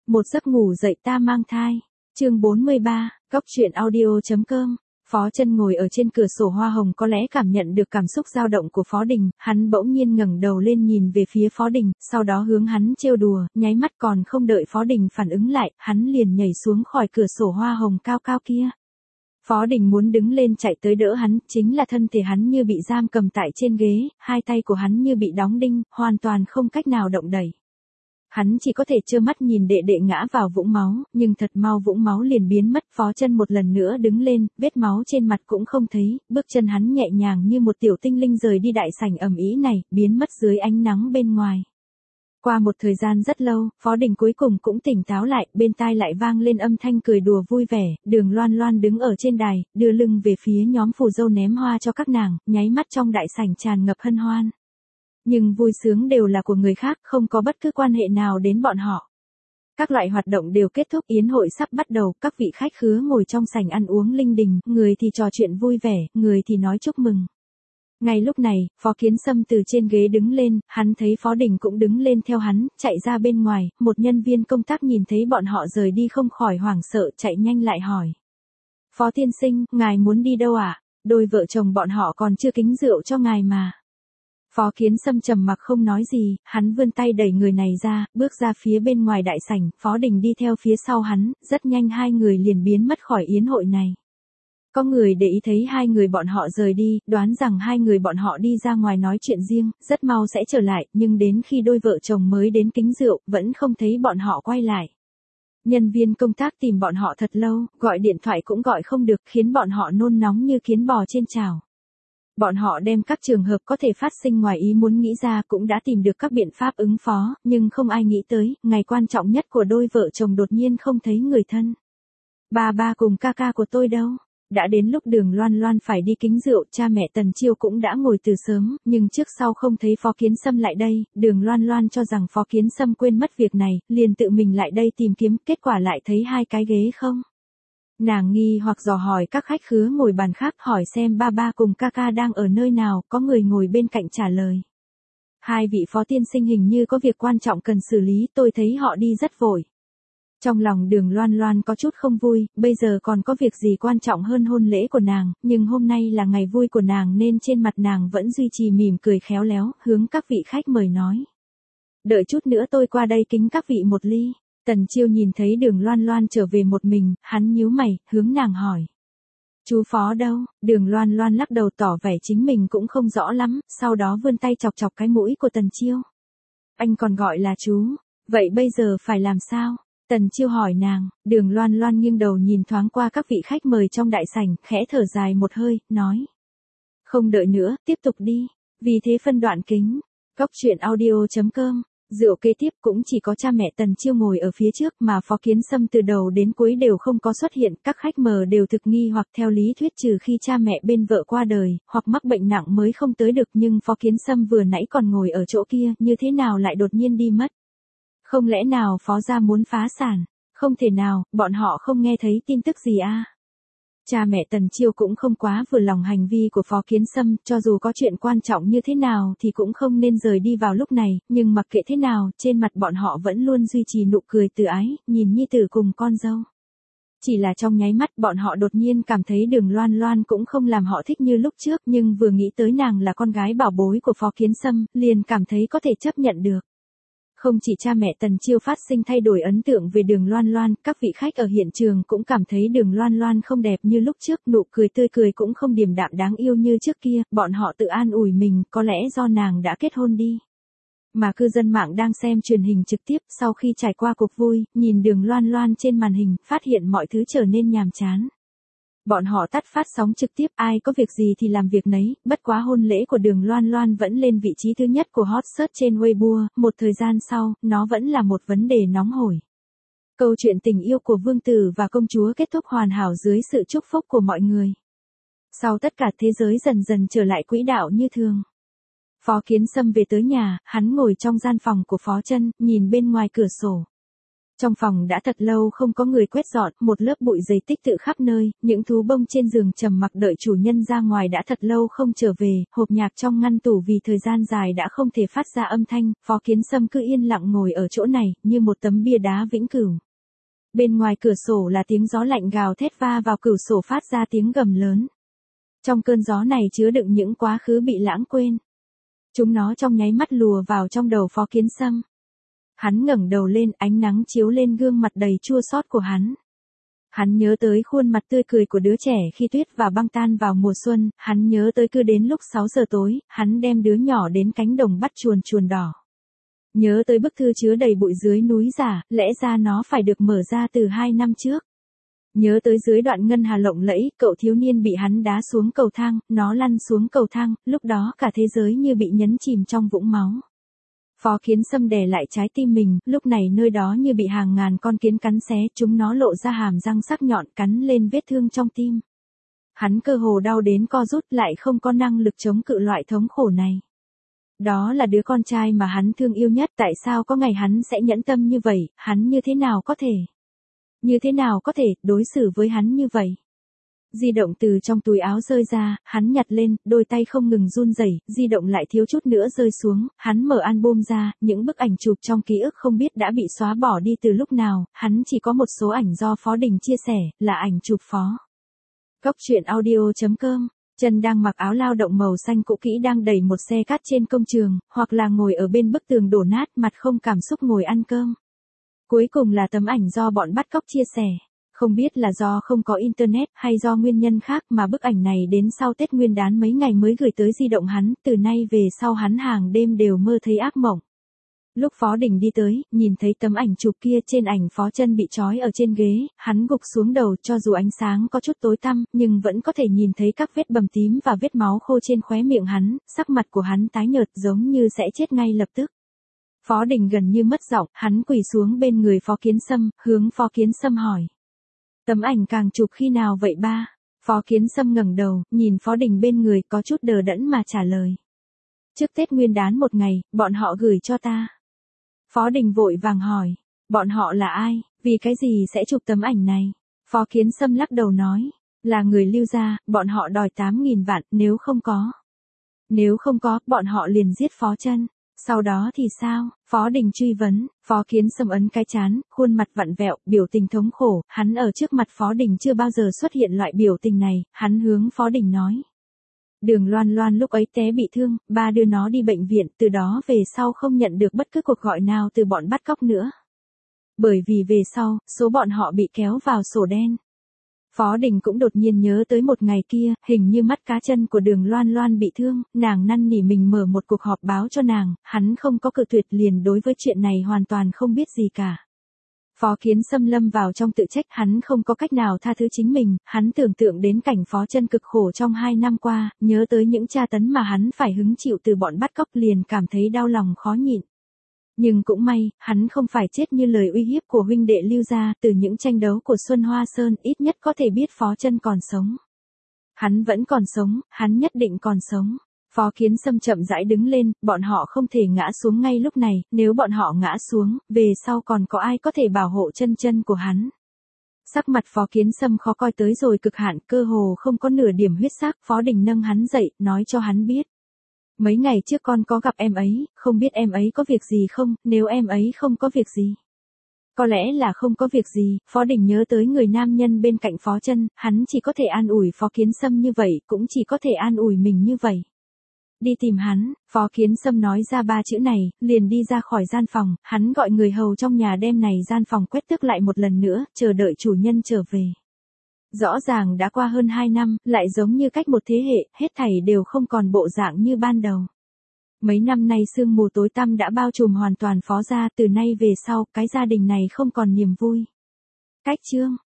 Một giấc ngủ dậy ta mang thai. Chương 43, Góc truyện audio.com. Phó Chân ngồi ở trên cửa sổ hoa hồng có lẽ cảm nhận được cảm xúc dao động của Phó Đình, hắn bỗng nhiên ngẩng đầu lên nhìn về phía Phó Đình, sau đó hướng hắn trêu đùa, nháy mắt còn không đợi Phó Đình phản ứng lại, hắn liền nhảy xuống khỏi cửa sổ hoa hồng cao cao kia. Phó Đình muốn đứng lên chạy tới đỡ hắn, chính là thân thể hắn như bị giam cầm tại trên ghế, hai tay của hắn như bị đóng đinh, hoàn toàn không cách nào động đậy. Hắn chỉ có thể trơ mắt nhìn đệ đệ ngã vào vũng máu, nhưng thật mau vũng máu liền biến mất. Phó Chân một lần nữa đứng lên, vết máu trên mặt cũng không thấy, bước chân hắn nhẹ nhàng như một tiểu tinh linh rời đi đại sảnh ầm ĩ này, biến mất dưới ánh nắng bên ngoài. Qua một thời gian rất lâu, Phó Đình cuối cùng cũng tỉnh táo lại, bên tai lại vang lên âm thanh cười đùa vui vẻ, Đường Loan Loan đứng ở trên đài, đưa lưng về phía nhóm phù dâu ném hoa cho các nàng, nháy mắt trong đại sảnh tràn ngập hân hoan. Nhưng vui sướng đều là của người khác, không có bất cứ quan hệ nào đến bọn họ. Các loại hoạt động đều kết thúc, yến hội sắp bắt đầu, các vị khách khứa ngồi trong sảnh ăn uống linh đình, người thì trò chuyện vui vẻ, người thì nói chúc mừng. Ngay lúc này, Phó Kiến Sâm từ trên ghế đứng lên, hắn thấy Phó Đình cũng đứng lên theo hắn, chạy ra bên ngoài, một nhân viên công tác nhìn thấy bọn họ rời đi không khỏi hoảng sợ, chạy nhanh lại hỏi. Phó tiên sinh, ngài muốn đi đâu ạ? Đôi vợ chồng bọn họ còn chưa kính rượu cho ngài mà. Phó Kiến Sâm trầm mặc không nói gì, hắn vươn tay đẩy người này ra, bước ra phía bên ngoài đại sảnh, Phó Đình đi theo phía sau hắn, rất nhanh hai người liền biến mất khỏi yến hội này. Có người để ý thấy hai người bọn họ rời đi, đoán rằng hai người bọn họ đi ra ngoài nói chuyện riêng, rất mau sẽ trở lại, nhưng đến khi đôi vợ chồng mới đến kính rượu, vẫn không thấy bọn họ quay lại. Nhân viên công tác tìm bọn họ thật lâu, gọi điện thoại cũng gọi không được, khiến bọn họ nôn nóng như kiến bò trên chảo. Bọn họ đem các trường hợp có thể phát sinh ngoài ý muốn nghĩ ra, cũng đã tìm được các biện pháp ứng phó, nhưng không ai nghĩ tới, ngày quan trọng nhất của đôi vợ chồng đột nhiên không thấy người thân. Ba cùng ca ca của tôi đâu? Đã đến lúc Đường Loan Loan phải đi kính rượu, cha mẹ Tần Chiêu cũng đã ngồi từ sớm, nhưng trước sau không thấy Phó Kiến Sâm lại đây, Đường Loan Loan cho rằng Phó Kiến Sâm quên mất việc này, liền tự mình lại đây tìm kiếm, kết quả lại thấy hai cái ghế không. Nàng nghi hoặc dò hỏi các khách khứa ngồi bàn khác, hỏi xem ba cùng ca ca đang ở nơi nào, có người ngồi bên cạnh trả lời. Hai vị phó tiên sinh hình như có việc quan trọng cần xử lý, tôi thấy họ đi rất vội. Trong lòng Đường Loan Loan có chút không vui, bây giờ còn có việc gì quan trọng hơn hôn lễ của nàng, nhưng hôm nay là ngày vui của nàng nên trên mặt nàng vẫn duy trì mỉm cười khéo léo, hướng các vị khách mời nói. Đợi chút nữa tôi qua đây kính các vị một ly. Tần Chiêu nhìn thấy Đường Loan Loan trở về một mình, hắn nhíu mày, hướng nàng hỏi. Chú Phó đâu? Đường Loan Loan lắc đầu tỏ vẻ chính mình cũng không rõ lắm, sau đó vươn tay chọc chọc cái mũi của Tần Chiêu. Anh còn gọi là chú, vậy bây giờ phải làm sao? Tần Chiêu hỏi nàng, Đường Loan Loan nghiêng đầu nhìn thoáng qua các vị khách mời trong đại sảnh, khẽ thở dài một hơi, nói. Không đợi nữa, tiếp tục đi, vì thế phân đoạn kính. Góc truyện audio.com. Rượu kế tiếp cũng chỉ có cha mẹ Tần Chiêu ngồi ở phía trước mà Phó Kiến Sâm từ đầu đến cuối đều không có xuất hiện, các khách mời đều thực nghi hoặc theo lý thuyết trừ khi cha mẹ bên vợ qua đời, hoặc mắc bệnh nặng mới không tới được, nhưng Phó Kiến Sâm vừa nãy còn ngồi ở chỗ kia, như thế nào lại đột nhiên đi mất? Không lẽ nào Phó gia muốn phá sản? Không thể nào, bọn họ không nghe thấy tin tức gì à? Cha mẹ Tần Chiêu cũng không quá vừa lòng hành vi của Phó Kiến Sâm, cho dù có chuyện quan trọng như thế nào thì cũng không nên rời đi vào lúc này, nhưng mặc kệ thế nào, trên mặt bọn họ vẫn luôn duy trì nụ cười từ ái, nhìn nhi tử cùng con dâu. Chỉ là trong nháy mắt bọn họ đột nhiên cảm thấy Đường Loan Loan cũng không làm họ thích như lúc trước, nhưng vừa nghĩ tới nàng là con gái bảo bối của Phó Kiến Sâm, liền cảm thấy có thể chấp nhận được. Không chỉ cha mẹ Tần Chiêu phát sinh thay đổi ấn tượng về Đường Loan Loan, các vị khách ở hiện trường cũng cảm thấy Đường Loan Loan không đẹp như lúc trước, nụ cười tươi cười cũng không điềm đạm đáng yêu như trước kia, bọn họ tự an ủi mình, có lẽ do nàng đã kết hôn đi. Mà cư dân mạng đang xem truyền hình trực tiếp, sau khi trải qua cuộc vui, nhìn Đường Loan Loan trên màn hình, phát hiện mọi thứ trở nên nhàm chán. Bọn họ tắt phát sóng trực tiếp, ai có việc gì thì làm việc nấy, bất quá hôn lễ của Đường Loan Loan vẫn lên vị trí thứ nhất của hot search trên Weibo, một thời gian sau, nó vẫn là một vấn đề nóng hổi. Câu chuyện tình yêu của vương tử và công chúa kết thúc hoàn hảo dưới sự chúc phúc của mọi người. Sau tất cả thế giới dần dần trở lại quỹ đạo như thường. Phó Kiến Sâm về tới nhà, hắn ngồi trong gian phòng của Phó Chân, nhìn bên ngoài cửa sổ. Trong phòng đã thật lâu không có người quét dọn, một lớp bụi dày tích tụ khắp nơi, những thú bông trên giường trầm mặc đợi chủ nhân ra ngoài đã thật lâu không trở về, hộp nhạc trong ngăn tủ vì thời gian dài đã không thể phát ra âm thanh, Phó Kiến Sâm cứ yên lặng ngồi ở chỗ này, như một tấm bia đá vĩnh cửu. Bên ngoài cửa sổ là tiếng gió lạnh gào thét va vào cửa sổ phát ra tiếng gầm lớn. Trong cơn gió này chứa đựng những quá khứ bị lãng quên. Chúng nó trong nháy mắt lùa vào trong đầu Phó Kiến Sâm. Hắn ngẩng đầu lên, ánh nắng chiếu lên gương mặt đầy chua xót của hắn. Hắn nhớ tới khuôn mặt tươi cười của đứa trẻ khi tuyết và băng tan vào mùa xuân, hắn nhớ tới cứ đến lúc 6 giờ tối, hắn đem đứa nhỏ đến cánh đồng bắt chuồn chuồn đỏ. Nhớ tới bức thư chứa đầy bụi dưới núi giả, lẽ ra nó phải được mở ra từ 2 năm trước. Nhớ tới dưới đoạn ngân hà lộng lẫy, cậu thiếu niên bị hắn đá xuống cầu thang, nó lăn xuống cầu thang, lúc đó cả thế giới như bị nhấn chìm trong vũng máu. Phó Kiến Sâm đè lại trái tim mình, lúc này nơi đó như bị hàng ngàn con kiến cắn xé, chúng nó lộ ra hàm răng sắc nhọn cắn lên vết thương trong tim. Hắn cơ hồ đau đến co rút lại không có năng lực chống cự loại thống khổ này. Đó là đứa con trai mà hắn thương yêu nhất, tại sao có ngày hắn sẽ nhẫn tâm như vậy, hắn như thế nào có thể đối xử với hắn như vậy. Di động từ trong túi áo rơi ra, hắn nhặt lên, đôi tay không ngừng run rẩy, di động lại thiếu chút nữa rơi xuống, hắn mở album ra, những bức ảnh chụp trong ký ức không biết đã bị xóa bỏ đi từ lúc nào, hắn chỉ có một số ảnh do Phó Đình chia sẻ, là ảnh chụp Phó. Góc truyện audio.com. Trần đang mặc áo lao động màu xanh cũ kỹ đang đẩy một xe cát trên công trường, hoặc là ngồi ở bên bức tường đổ nát, mặt không cảm xúc ngồi ăn cơm. Cuối cùng là tấm ảnh do bọn bắt cóc chia sẻ. Không biết là do không có internet hay do nguyên nhân khác mà bức ảnh này đến sau Tết Nguyên đán mấy ngày mới gửi tới di động hắn, từ nay về sau hắn hàng đêm đều mơ thấy ác mộng. Lúc Phó Đình đi tới, nhìn thấy tấm ảnh chụp kia, trên ảnh Phó Chân bị trói ở trên ghế, hắn gục xuống đầu, cho dù ánh sáng có chút tối tăm, nhưng vẫn có thể nhìn thấy các vết bầm tím và vết máu khô trên khóe miệng hắn, sắc mặt của hắn tái nhợt giống như sẽ chết ngay lập tức. Phó Đình gần như mất giọng, hắn quỳ xuống bên người Phó Kiến Sâm, hướng Phó Kiến Sâm hỏi. Tấm ảnh càng chụp khi nào vậy ba? Phó Kiến Sâm ngẩng đầu, nhìn Phó Đình bên người có chút đờ đẫn mà trả lời. Trước Tết Nguyên đán một ngày, bọn họ gửi cho ta. Phó Đình vội vàng hỏi, bọn họ là ai, vì cái gì sẽ chụp tấm ảnh này? Phó Kiến Sâm lắc đầu nói, là người Lưu gia, bọn họ đòi 8.000 vạn, nếu không có, bọn họ liền giết Phó Chân. Sau đó thì sao? Phó Đình truy vấn, Phó Kiến Sâm ấn cái trán, khuôn mặt vặn vẹo, biểu tình thống khổ, hắn ở trước mặt Phó Đình chưa bao giờ xuất hiện loại biểu tình này, hắn hướng Phó Đình nói. Đường Loan Loan lúc ấy té bị thương, ba đưa nó đi bệnh viện, từ đó về sau không nhận được bất cứ cuộc gọi nào từ bọn bắt cóc nữa. Bởi vì về sau, số bọn họ bị kéo vào sổ đen. Phó Đình cũng đột nhiên nhớ tới một ngày kia, hình như mắt cá chân của Đường Loan Loan bị thương, nàng năn nỉ mình mở một cuộc họp báo cho nàng, hắn không có cự tuyệt liền, đối với chuyện này hoàn toàn không biết gì cả. Phó Kiến Sâm lâm vào trong tự trách, hắn không có cách nào tha thứ chính mình, hắn tưởng tượng đến cảnh Phó Chân cực khổ trong 2 năm qua, nhớ tới những tra tấn mà hắn phải hứng chịu từ bọn bắt cóc liền cảm thấy đau lòng khó nhịn. Nhưng cũng may, hắn không phải chết như lời uy hiếp của huynh đệ Lưu gia, từ những tranh đấu của Xuân Hoa Sơn ít nhất có thể biết Phó Chân còn sống. Hắn vẫn còn sống, hắn nhất định còn sống. Phó Kiến Sâm chậm rãi đứng lên, bọn họ không thể ngã xuống ngay lúc này, nếu bọn họ ngã xuống, về sau còn có ai có thể bảo hộ chân của hắn. Sắc mặt Phó Kiến Sâm khó coi tới rồi cực hạn, cơ hồ không có nửa điểm huyết sắc. Phó Đình nâng hắn dậy, nói cho hắn biết. Mấy ngày trước con có gặp em ấy, không biết em ấy có việc gì không, nếu em ấy không có việc gì. Có lẽ là không có việc gì, Phó Đình nhớ tới người nam nhân bên cạnh Phó Chân, hắn chỉ có thể an ủi Phó Kiến Sâm như vậy, cũng chỉ có thể an ủi mình như vậy. Đi tìm hắn, Phó Kiến Sâm nói ra 3 chữ này, liền đi ra khỏi gian phòng, hắn gọi người hầu trong nhà đem này gian phòng quét tước lại một lần nữa, chờ đợi chủ nhân trở về. Rõ ràng đã qua hơn 2 năm, lại giống như cách một thế hệ, hết thảy đều không còn bộ dạng như ban đầu. Mấy năm nay sương mù tối tăm đã bao trùm hoàn toàn Phó gia, từ nay về sau, cái gia đình này không còn niềm vui. Cách chương